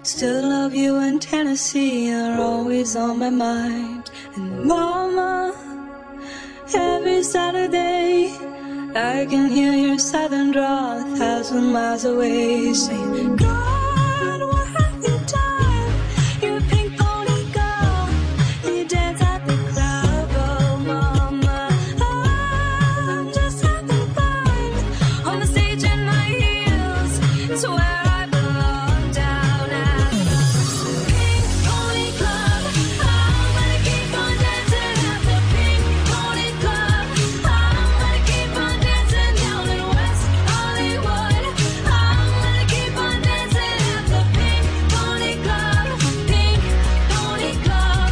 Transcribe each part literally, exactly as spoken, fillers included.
Still love you in Tennessee, you're always on my mind. And mama, every Saturday I can hear your southern drawl a thousand miles away, saying, God, what have you done? You're a pink pony girl, you dance at the club, oh mama, I'm just having fun on the stage in my heels. It's where I belong, down at the Pink Pony Club. I'm gonna keep on dancing at the Pink Pony Club. I'm gonna keep on dancing down in West Hollywood. I'm gonna keep on dancing at the Pink Pony Club. Pink Pony Club.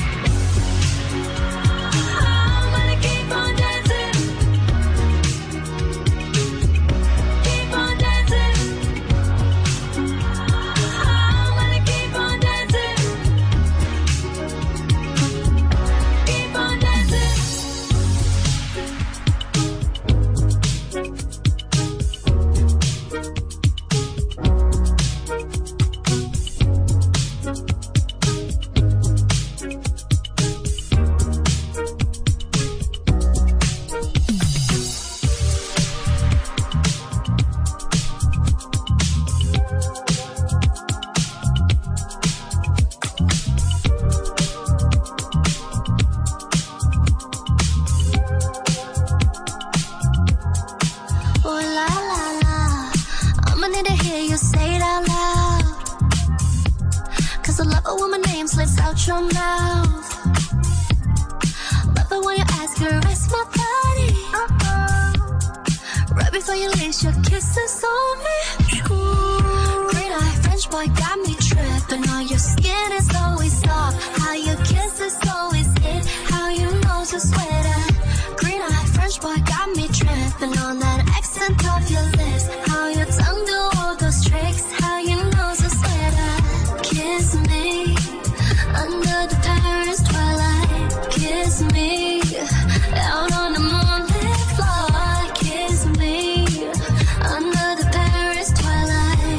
I'm gonna keep on dancing. Keep on dancing. I'm gonna keep on dancing. Keep on dancing. Oh la la la, I'ma need to hear you say it out loud. Cause I love it when my name slips out your mouth. Love it when you ask her, rest my body. Uh-oh. Right before you leave, your kisses on me. Ooh. Green eye French boy got me tripping. How your skin is always soft, how your kiss is always hit, how you know to sweater. Green eye French boy got me tripping on that accent of your lips, how your tongue do all those tricks, how you know to sweater. Kiss me under the Paris twilight. Kiss me out on the moonlit floor. Kiss me under the Paris twilight.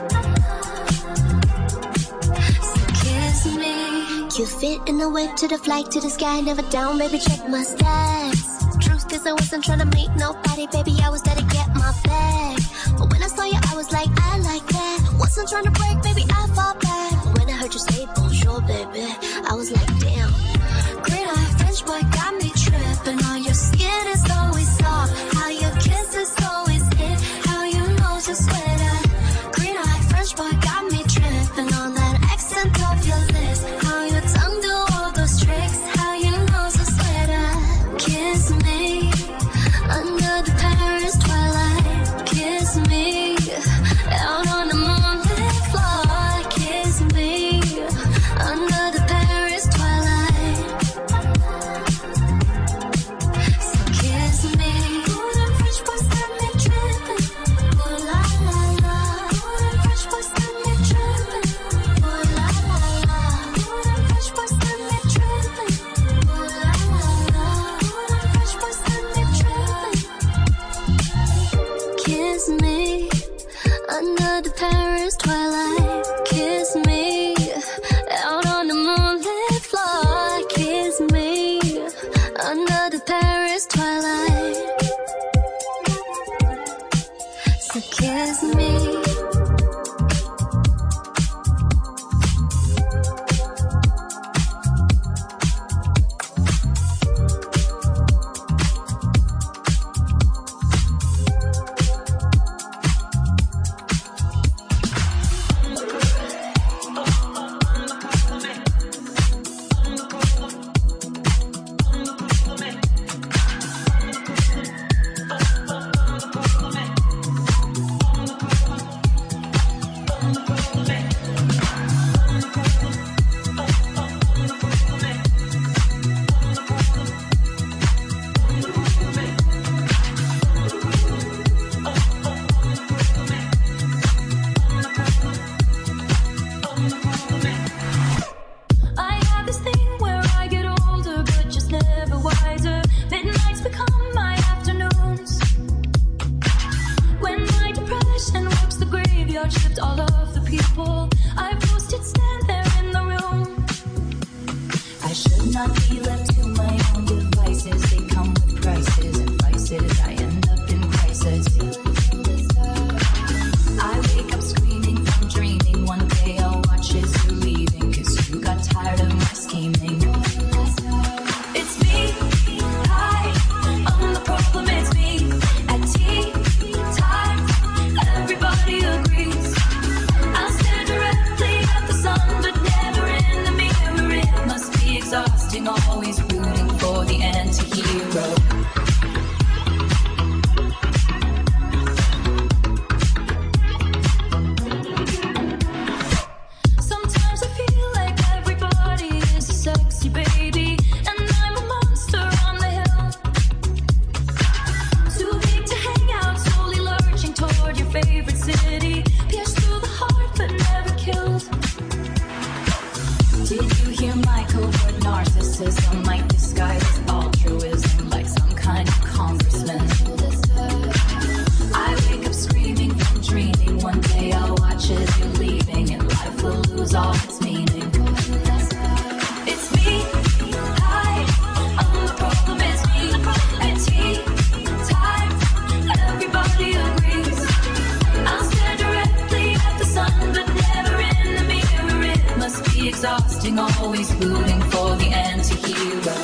So kiss me. You fit in the whip to the flight to the sky, never down, baby, check my stats. Truth is I wasn't trying to meet nobody, baby, I was there to get my bag. But when I saw you, I was like, I like that. Wasn't trying to break, baby, I fall back. When I heard you say bonjour, baby, I was like, damn. Green eye French boy got me tripping. How your skin is always soft, how your kiss is always hit, how you know to sweater. Green eye French boy got me tripping on that accent of your lips, how your tongue do all those tricks, how you know to sweater. Kiss me under the Paris twilight. Kiss me out on the moonlit floor. Kiss me under the Paris twilight. So kiss me. Ooh, them French boys got me tripping. Ooh la la la. Ooh, them French boys got me tripping. Ooh la la la. Ooh, them French boys got me tripping. Ooh la la la. Ooh, them French boys got me tripping. Kiss me under the Paris twilight. Kiss me out on the moonlit floor. Kiss me under the Paris twilight. So kiss me. All of the people narcissism might disguise as altruism, like some kind of congressman. I wake up screaming from dreaming. One day I'll watch as you're leaving, and life will lose all its meaning. It's me, hi, I'm the problem. It's me, it's tea time. Everybody agrees. I'll stare directly at the sun, but never in the mirror. It must be exhausting, always rooting for the anti-hero.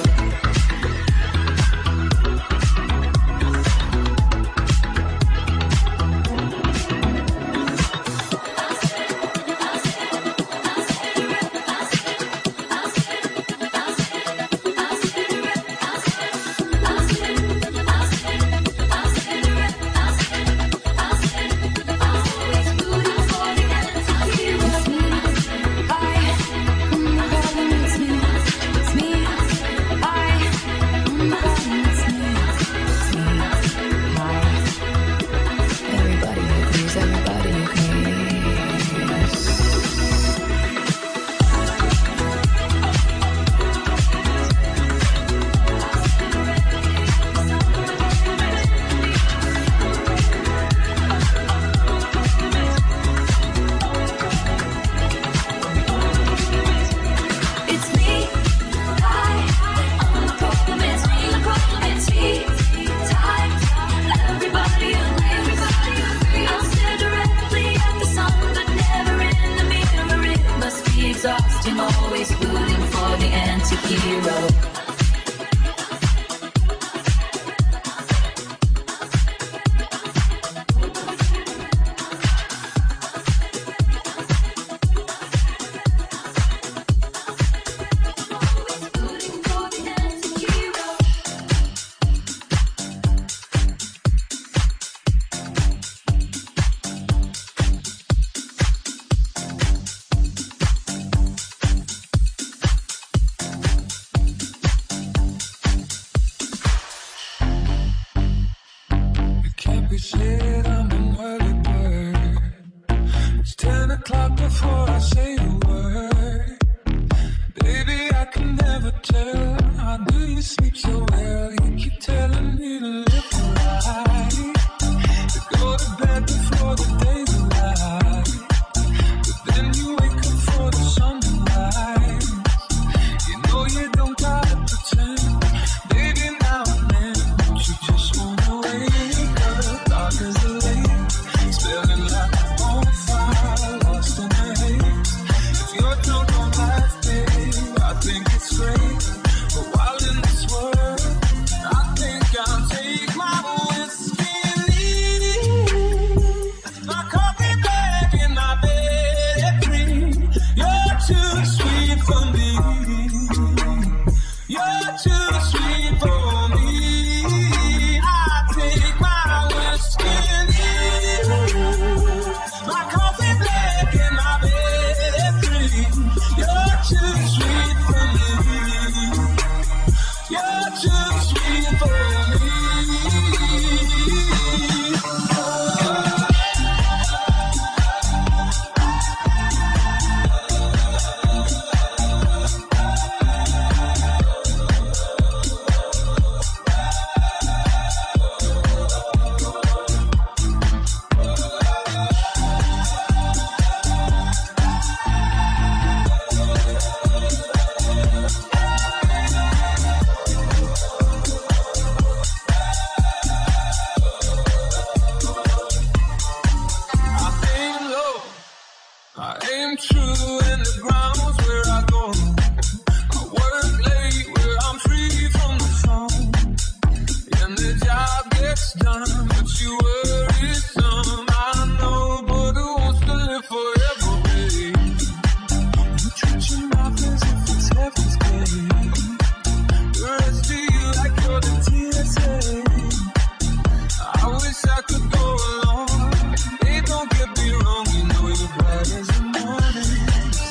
Don't get me wrong, you know you're bright as the morning.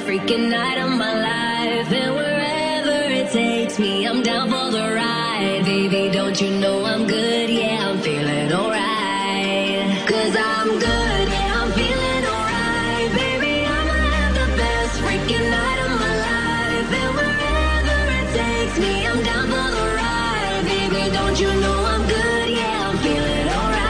freaking night of my life. And wherever it takes me, I'm down for the ride. Baby, don't you know I'm good? Yeah, I'm feeling alright. Cause I'm good, yeah, I'm feeling alright. Baby, I'ma have the best freaking night of my life. And wherever it takes me, I'm down for the ride. Baby, don't you know I'm good? Yeah, I'm feeling alright.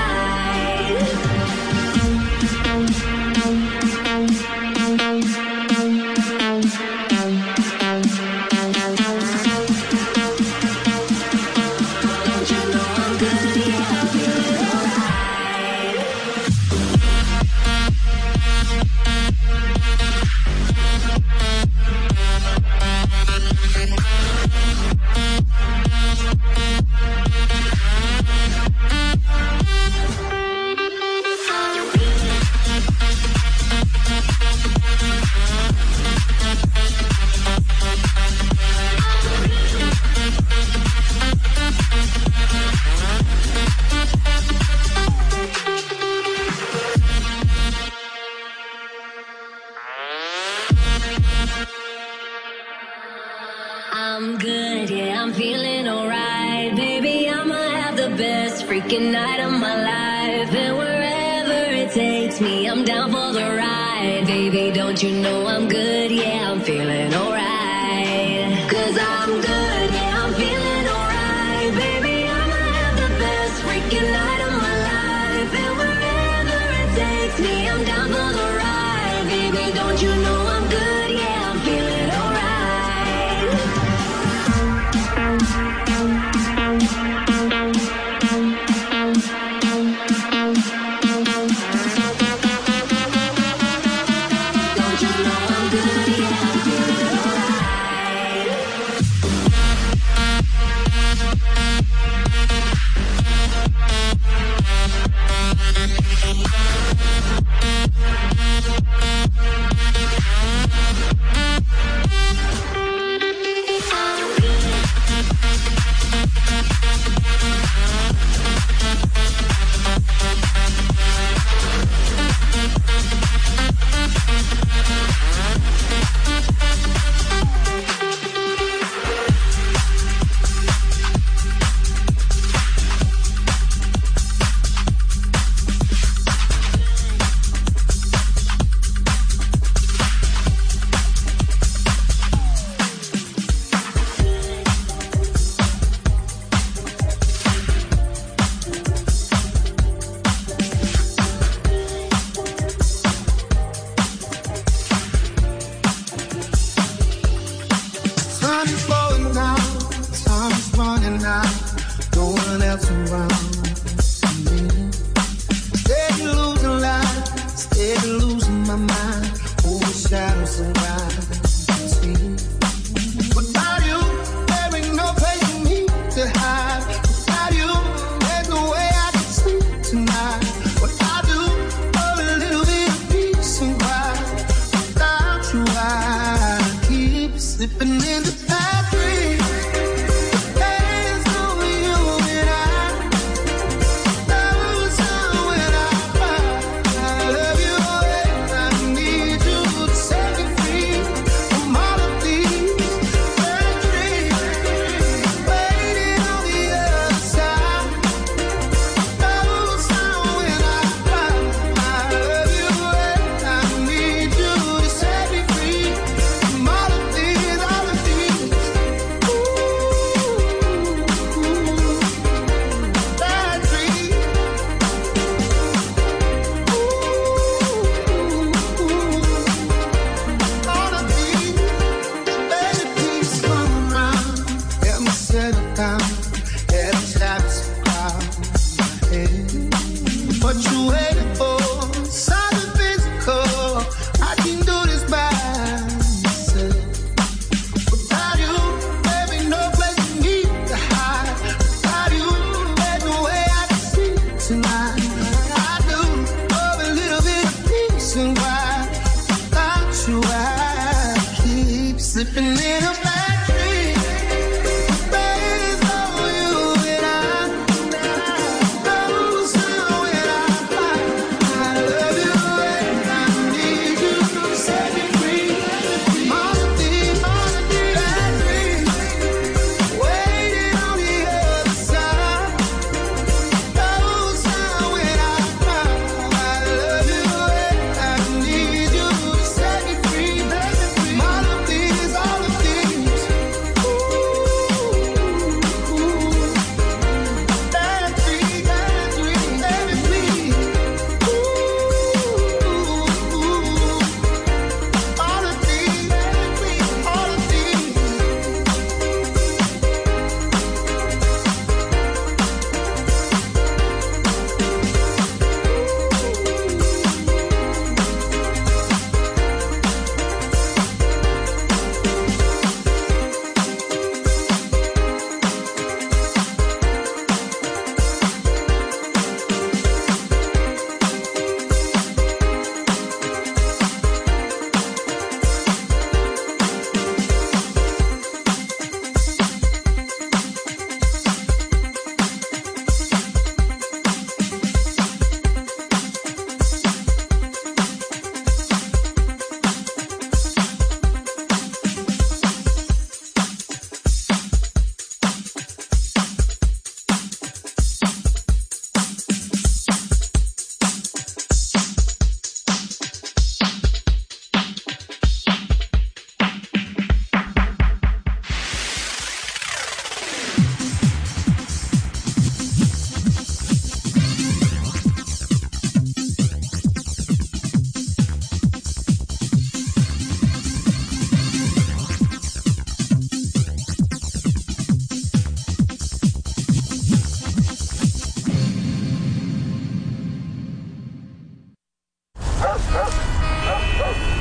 I'm good, yeah, I'm feeling alright. Baby, I'ma have the best freaking night of my life. And wherever it takes me, I'm down for the ride. Baby, don't you know I'm good? Yeah, I'm feeling alright. Cause I'm good, yeah, I'm feeling alright. Baby, I'ma have the best freaking night of my life. And wherever it takes me, I'm down for the ride. Baby, don't you know I'm good? Yeah, I'm feeling alright.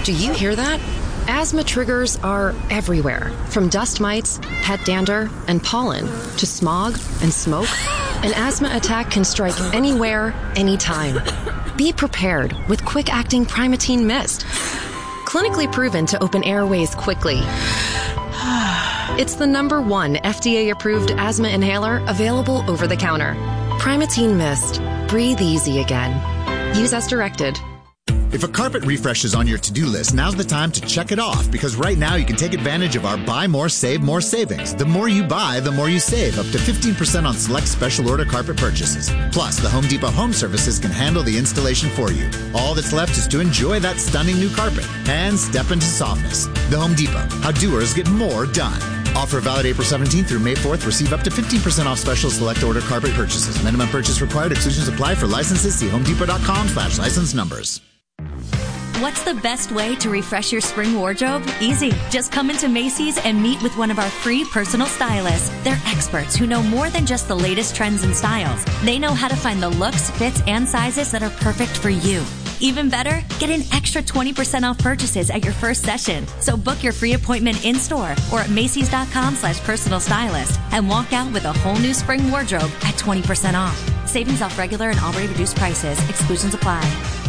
Do you hear that? Asthma triggers are everywhere, from dust mites, pet dander, and pollen, to smog and smoke. An asthma attack can strike anywhere, anytime. Be prepared with quick-acting Primatene Mist. Clinically proven to open airways quickly. It's the number one F D A-approved asthma inhaler available over the counter. Primatene Mist. Breathe easy again. Use as directed. If a carpet refresh is on your to-do list, now's the time to check it off, because right now you can take advantage of our Buy More, Save More savings. The more you buy, the more you save, up to fifteen percent on select special order carpet purchases. Plus, the Home Depot Home Services can handle the installation for you. All that's left is to enjoy that stunning new carpet and step into softness. The Home Depot, how doers get more done. Offer valid April seventeenth through May fourth. Receive up to fifteen percent off special select order carpet purchases. Minimum purchase required. Exclusions apply. For licenses, see homedepot.com slash license numbers. What's the best way to refresh your spring wardrobe? Easy. Just come into Macy's and meet with one of our free personal stylists. They're experts who know more than just the latest trends and styles. They know how to find the looks, fits, and sizes that are perfect for you. Even better, get an extra twenty percent off purchases at your first session. So book your free appointment in-store or at Macy's.com slash personal stylist and walk out with a whole new spring wardrobe at twenty percent off. Savings off regular and already reduced prices. Exclusions apply.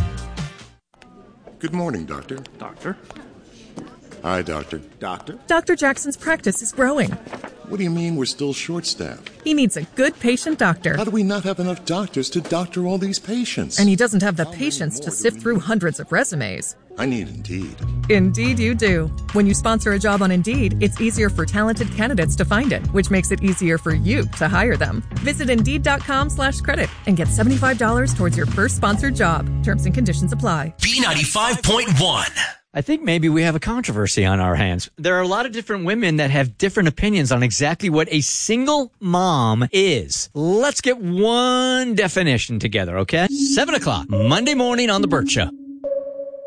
Good morning, Doctor. Doctor? Hi, Doctor. Doctor? Doctor Jackson's practice is growing. What do you mean we're still short-staffed? He needs a good patient doctor. How do we not have enough doctors to doctor all these patients? And he doesn't have the patience to sift through hundreds of resumes. I need Indeed. Indeed you do. When you sponsor a job on Indeed, it's easier for talented candidates to find it, which makes it easier for you to hire them. Visit Indeed.com slash credit and get seventy-five dollars towards your first sponsored job. Terms and conditions apply. B ninety-five point one. I think maybe we have a controversy on our hands. There are a lot of different women that have different opinions on exactly what a single mom is. Let's get one definition together, okay? Seven o'clock, Monday morning on The Burt Show.